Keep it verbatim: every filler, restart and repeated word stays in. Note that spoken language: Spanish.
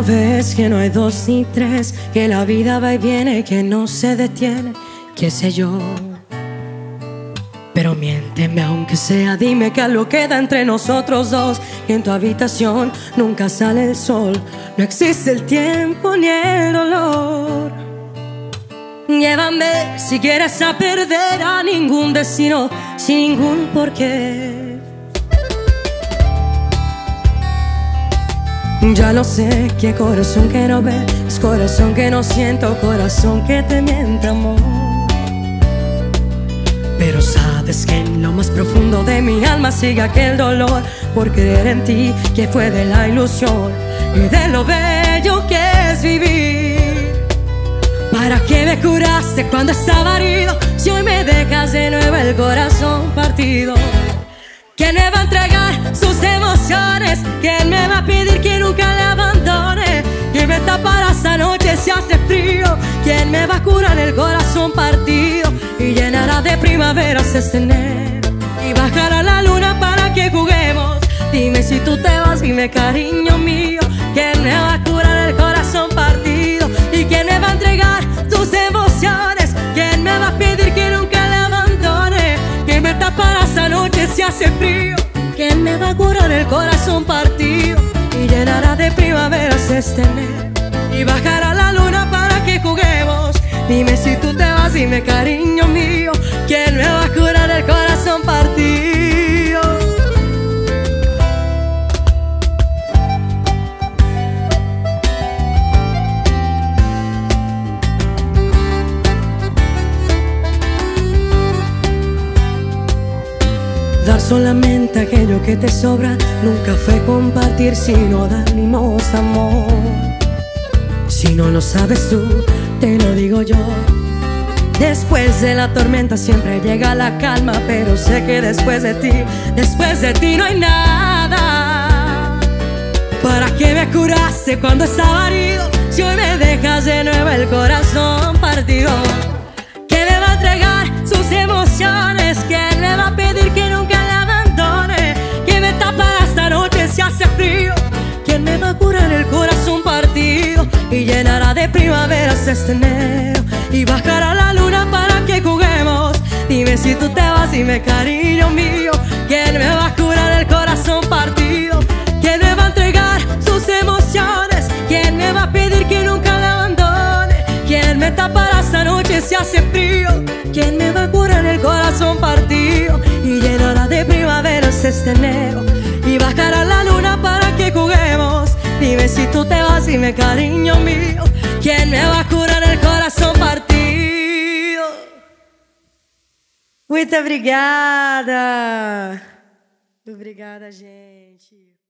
no ves que no hay dos ni tres, que la vida va y viene, que no se detiene, qué sé yo. Pero miénteme aunque sea, dime que algo queda entre nosotros dos, que en tu habitación nunca sale el sol, no existe el tiempo ni el dolor. Llévame si quieres a perder a ningún destino, sin ningún porqué. Ya lo sé, que corazón que no ve es corazón que no siento, corazón que te miente, amor. Pero sabes que en lo más profundo de mi alma sigue aquel dolor por creer en ti, que fue de la ilusión y de lo bello que es vivir. ¿Para qué me curaste cuando estaba herido, si hoy me dejas de nuevo el corazón partido? ¿Quién me va a entregar sus emociones? ¿Quién me va a pedir que nunca le abandone? ¿Quién me tapará esta noche si hace frío? ¿Quién me va a curar el corazón partido y llenará de primaveras este enero? Y bajará la luna para que juguemos. Dime si tú te vas, dime cariño mío. ¿Quién me va a curar el corazón partido? ¿Y quién me va a entregar tus emociones? ¿Quién me va a pedir que nunca le abandone? ¿Quién me tapará esta noche si hace frío? ¿Quién me va a curar el corazón partido y llenará de primaveras este enero? Y bajará la luna para que juguemos. Dime si tú te vas, dime cariño mío. ¿Quién me va a curar el corazón partido? Dar solamente aquello que te sobra nunca fue compartir, sino dar limosna, amor. Si no lo sabes tú, te lo digo yo. Después de la tormenta siempre llega la calma, pero sé que después de ti, después de ti no hay nada. ¿Para qué me curaste cuando estaba herido, si hoy me dejas de nuevo el corazón partido? ¿Quién me va a entregar sus emociones? ¿Quién me va a pedir que nunca le abandone? ¿Quién me tapará esta noche si hace frío? ¿Quién me va a curar el corazón partido y llenará de primaveras este enero? Y bajará la luna para que juguemos. Dime si tú te vas, dime cariño mío. ¿Quién me va a curar el corazón partido? ¿Quién me va a entregar sus emociones? ¿Quién me va a pedir que nunca le abandone? ¿Quién me tapará esta noche si hace frío? ¿Quién me va a curar el corazón partido y llenará de primaveras este enero? Y bajará la luna para que juguemos. Dime si tú te vas, dime cariño mío. ¿Quién me va a curar el corazón partido? Muito obrigada. Obrigada, gente.